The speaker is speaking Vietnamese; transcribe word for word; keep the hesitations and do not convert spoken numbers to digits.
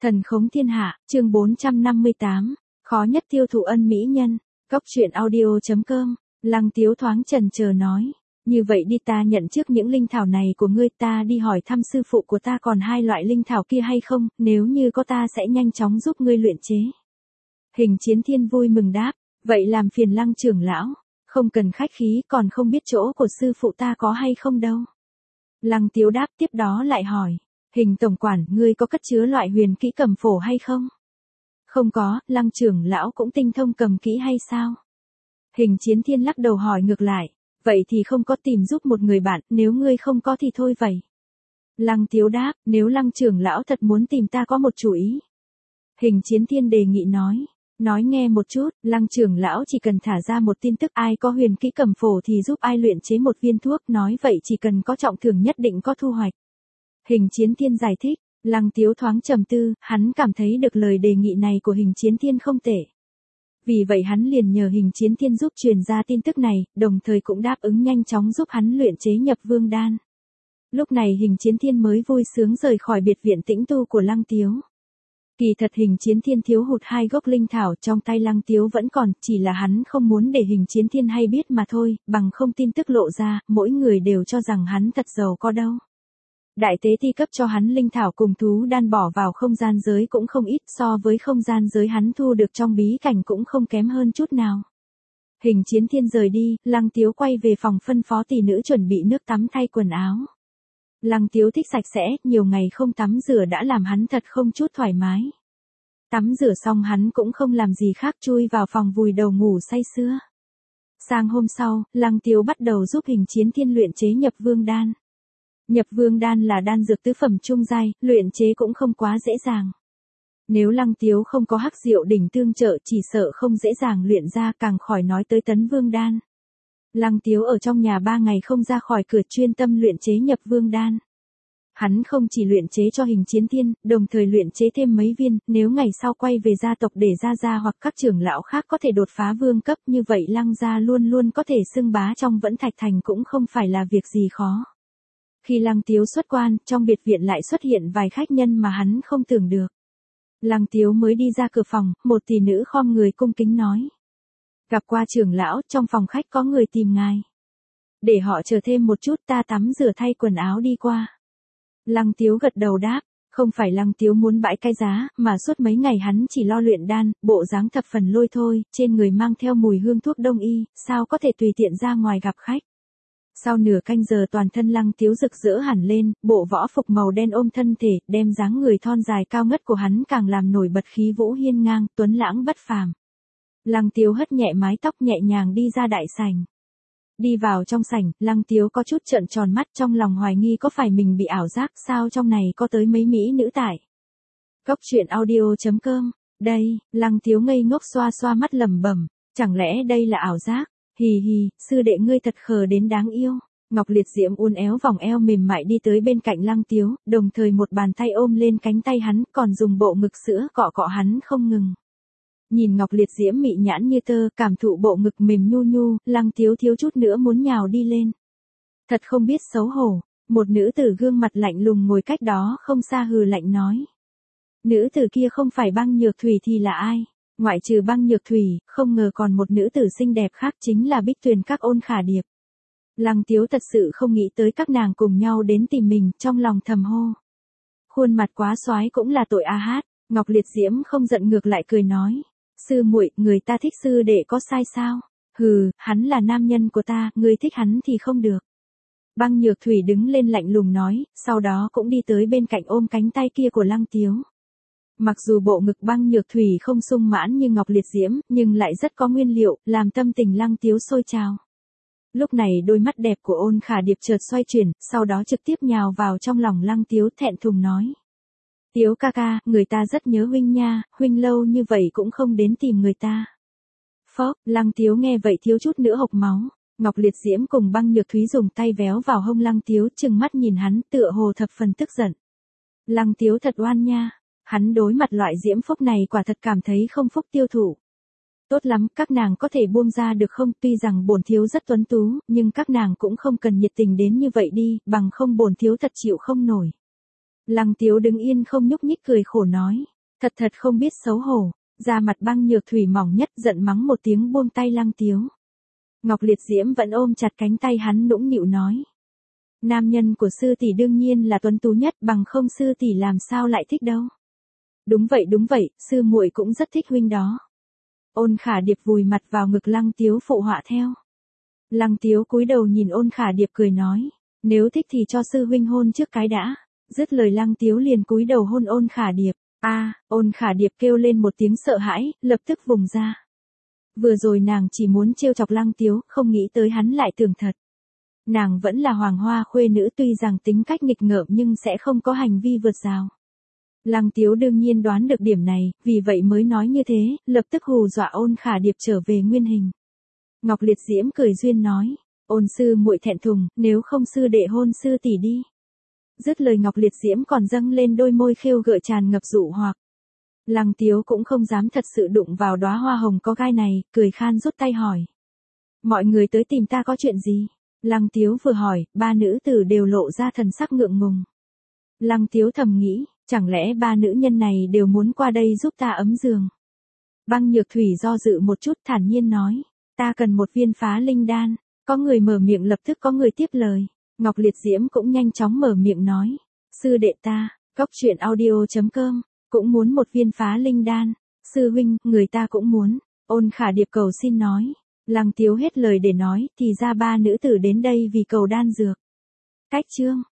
Thần khống thiên hạ, chương bốn trăm năm mươi tám, khó nhất tiêu thụ ân mỹ nhân, Cốc truyện audio.com, Lăng Tiếu thoáng chần chờ nói, như vậy đi ta nhận trước những linh thảo này của ngươi, ta đi hỏi thăm sư phụ của ta còn hai loại linh thảo kia hay không, nếu như có ta sẽ nhanh chóng giúp ngươi luyện chế. Hình Chiến Thiên vui mừng đáp, vậy làm phiền Lăng trưởng lão, không cần khách khí, còn không biết chỗ của sư phụ ta có hay không đâu. Lăng Tiếu đáp, tiếp đó lại hỏi, Hình tổng quản, ngươi có cất chứa loại huyền kỹ cầm phổ hay không? Không có, Lăng trưởng lão cũng tinh thông cầm kỹ hay sao? Hình Chiến Thiên lắc đầu hỏi ngược lại, vậy thì không có, tìm giúp một người bạn, nếu ngươi không có thì thôi vậy. Lăng Tiếu đáp, nếu Lăng trưởng lão thật muốn tìm ta có một chủ ý. Hình Chiến Thiên đề nghị nói, nói nghe một chút, Lăng trưởng lão chỉ cần thả ra một tin tức ai có huyền kỹ cầm phổ thì giúp ai luyện chế một viên thuốc, nói vậy chỉ cần có trọng thưởng nhất định có thu hoạch. Hình Chiến Thiên giải thích, Lăng Tiếu thoáng trầm tư, hắn cảm thấy được lời đề nghị này của Hình Chiến Thiên không tệ. Vì vậy hắn liền nhờ Hình Chiến Thiên giúp truyền ra tin tức này, đồng thời cũng đáp ứng nhanh chóng giúp hắn luyện chế nhập vương đan. Lúc này Hình Chiến Thiên mới vui sướng rời khỏi biệt viện tĩnh tu của Lăng Tiếu. Kỳ thật Hình Chiến Thiên thiếu hụt hai gốc linh thảo trong tay Lăng Tiếu vẫn còn, chỉ là hắn không muốn để Hình Chiến Thiên hay biết mà thôi, bằng không tin tức lộ ra, mỗi người đều cho rằng hắn thật giàu có đâu. Đại tế thi cấp cho hắn linh thảo cùng thú đan bỏ vào không gian giới cũng không ít, so với không gian giới hắn thu được trong bí cảnh cũng không kém hơn chút nào. Hình Chiến Thiên rời đi, Lăng Tiếu quay về phòng phân phó tỷ nữ chuẩn bị nước tắm thay quần áo. Lăng Tiếu thích sạch sẽ, nhiều ngày không tắm rửa đã làm hắn thật không chút thoải mái. Tắm rửa xong hắn cũng không làm gì khác, chui vào phòng vùi đầu ngủ say sưa. Sang hôm sau, Lăng Tiếu bắt đầu giúp Hình Chiến Thiên luyện chế nhập vương đan. Nhập vương đan là đan dược tứ phẩm trung giai, luyện chế cũng không quá dễ dàng. Nếu Lăng Tiếu không có hắc diệu đỉnh tương trợ chỉ sợ không dễ dàng luyện ra, càng khỏi nói tới tấn vương đan. Lăng Tiếu ở trong nhà ba ngày không ra khỏi cửa, chuyên tâm luyện chế nhập vương đan. Hắn không chỉ luyện chế cho Hình Chiến Thiên, đồng thời luyện chế thêm mấy viên, nếu ngày sau quay về gia tộc để gia gia hoặc các trưởng lão khác có thể đột phá vương cấp, như vậy Lăng gia luôn luôn có thể xưng bá trong Vẫn Thạch Thành cũng không phải là việc gì khó. Khi Lăng Tiếu xuất quan, trong biệt viện lại xuất hiện vài khách nhân mà hắn không tưởng được. Lăng Tiếu mới đi ra cửa phòng, một tỷ nữ khom người cung kính nói. Gặp qua trưởng lão, trong phòng khách có người tìm ngài. Để họ chờ thêm một chút, ta tắm rửa thay quần áo đi qua. Lăng Tiếu gật đầu đáp, không phải Lăng Tiếu muốn bãi cái giá, mà suốt mấy ngày hắn chỉ lo luyện đan, bộ dáng thập phần lôi thôi, trên người mang theo mùi hương thuốc đông y, sao có thể tùy tiện ra ngoài gặp khách. Sau nửa canh giờ toàn thân Lăng Tiếu rực rỡ hẳn lên, bộ võ phục màu đen ôm thân thể, đem dáng người thon dài cao ngất của hắn càng làm nổi bật khí vũ hiên ngang, tuấn lãng bất phàm. Lăng Tiếu hất nhẹ mái tóc nhẹ nhàng đi ra đại sảnh. Đi vào trong sảnh, Lăng Tiếu có chút trợn tròn mắt, trong lòng hoài nghi có phải mình bị ảo giác, sao trong này có tới mấy mỹ nữ tại. Cốc truyện audio.com, đây, Lăng Tiếu ngây ngốc xoa xoa mắt lẩm bẩm, chẳng lẽ đây là ảo giác? Hì hì, sư đệ ngươi thật khờ đến đáng yêu. Ngọc Liệt Diễm uốn éo vòng eo mềm mại đi tới bên cạnh Lăng Tiếu, đồng thời một bàn tay ôm lên cánh tay hắn, còn dùng bộ ngực sữa cọ cọ hắn không ngừng. Nhìn Ngọc Liệt Diễm mị nhãn như tơ, cảm thụ bộ ngực mềm nhu nhu, Lăng Tiếu thiếu chút nữa muốn nhào đi lên. Thật không biết xấu hổ, một nữ tử gương mặt lạnh lùng ngồi cách đó không xa hừ lạnh nói. Nữ tử kia không phải Băng Nhược Thủy thì là ai? Ngoại trừ Băng Nhược Thủy, không ngờ còn một nữ tử xinh đẹp khác chính là Bích Tuyền các Ôn Khả Điệp. Lăng Tiếu thật sự không nghĩ tới các nàng cùng nhau đến tìm mình, trong lòng thầm hô. Khuôn mặt quá soái cũng là tội a hát. Ngọc Liệt Diễm không giận ngược lại cười nói. Sư muội, người ta thích sư đệ có sai sao? Hừ, hắn là nam nhân của ta, người thích hắn thì không được. Băng Nhược Thủy đứng lên lạnh lùng nói, sau đó cũng đi tới bên cạnh ôm cánh tay kia của Lăng Tiếu. Mặc dù bộ ngực Băng Nhược Thủy không sung mãn như Ngọc Liệt Diễm, nhưng lại rất có nguyên liệu, làm tâm tình Lăng Tiếu sôi trào. Lúc này đôi mắt đẹp của Ôn Khả Điệp chợt xoay chuyển, sau đó trực tiếp nhào vào trong lòng Lăng Tiếu, thẹn thùng nói. Tiếu ca ca, người ta rất nhớ huynh nha, huynh lâu như vậy cũng không đến tìm người ta. Phốc, Lăng Tiếu nghe vậy thiếu chút nữa hộc máu. Ngọc Liệt Diễm cùng Băng Nhược Thúy dùng tay véo vào hông Lăng Tiếu, trừng mắt nhìn hắn, tựa hồ thập phần tức giận. Lăng Tiếu thật oan nha. Hắn đối mặt loại diễm phúc này quả thật cảm thấy không phúc tiêu thụ. Tốt lắm, các nàng có thể buông ra được không? Tuy rằng bổn thiếu rất tuấn tú, nhưng các nàng cũng không cần nhiệt tình đến như vậy đi, bằng không bổn thiếu thật chịu không nổi. Lăng Tiếu đứng yên không nhúc nhích cười khổ nói. Thật thật không biết xấu hổ, da mặt băng nhược thủy mỏng nhất giận mắng một tiếng buông tay Lăng Tiếu. Ngọc Liệt Diễm vẫn ôm chặt cánh tay hắn nũng nịu nói. Nam nhân của sư tỷ đương nhiên là tuấn tú nhất, bằng không sư tỷ làm sao lại thích đâu. Đúng vậy đúng vậy, sư muội cũng rất thích huynh đó. Ôn Khả Điệp vùi mặt vào ngực Lăng Tiếu phụ họa theo. Lăng Tiếu cúi đầu nhìn Ôn Khả Điệp cười nói, nếu thích thì cho sư huynh hôn trước cái đã. Dứt lời Lăng Tiếu liền cúi đầu hôn Ôn Khả Điệp. A, à, Ôn Khả Điệp kêu lên một tiếng sợ hãi, lập tức vùng ra. Vừa rồi nàng chỉ muốn trêu chọc Lăng Tiếu, không nghĩ tới hắn lại tưởng thật. Nàng vẫn là hoàng hoa khuê nữ, tuy rằng tính cách nghịch ngợm nhưng sẽ không có hành vi vượt rào. Lăng Tiếu đương nhiên đoán được điểm này, vì vậy mới nói như thế, lập tức hù dọa Ôn Khả Điệp trở về nguyên hình. Ngọc Liệt Diễm cười duyên nói, Ôn sư muội thẹn thùng, nếu không sư đệ hôn sư tỷ đi. Dứt lời Ngọc Liệt Diễm còn dâng lên đôi môi khêu gợi tràn ngập dụ hoặc. Lăng Tiếu cũng không dám thật sự đụng vào đóa hoa hồng có gai này, cười khan rút tay hỏi. Mọi người tới tìm ta có chuyện gì? Lăng Tiếu vừa hỏi, ba nữ tử đều lộ ra thần sắc ngượng ngùng. Lăng Tiếu thầm nghĩ, chẳng lẽ ba nữ nhân này đều muốn qua đây giúp ta ấm giường? Băng Nhược Thủy do dự một chút thản nhiên nói, ta cần một viên phá linh đan. Có người mở miệng lập tức có người tiếp lời. Ngọc Liệt Diễm cũng nhanh chóng mở miệng nói, sư đệ ta, Cốc Truyện Audio chấm com, cũng muốn một viên phá linh đan. Sư huynh, người ta cũng muốn. Ôn Khả Điệp cầu xin nói. Lăng Tiếu hết lời để nói, thì ra ba nữ tử đến đây vì cầu đan dược. Cách chương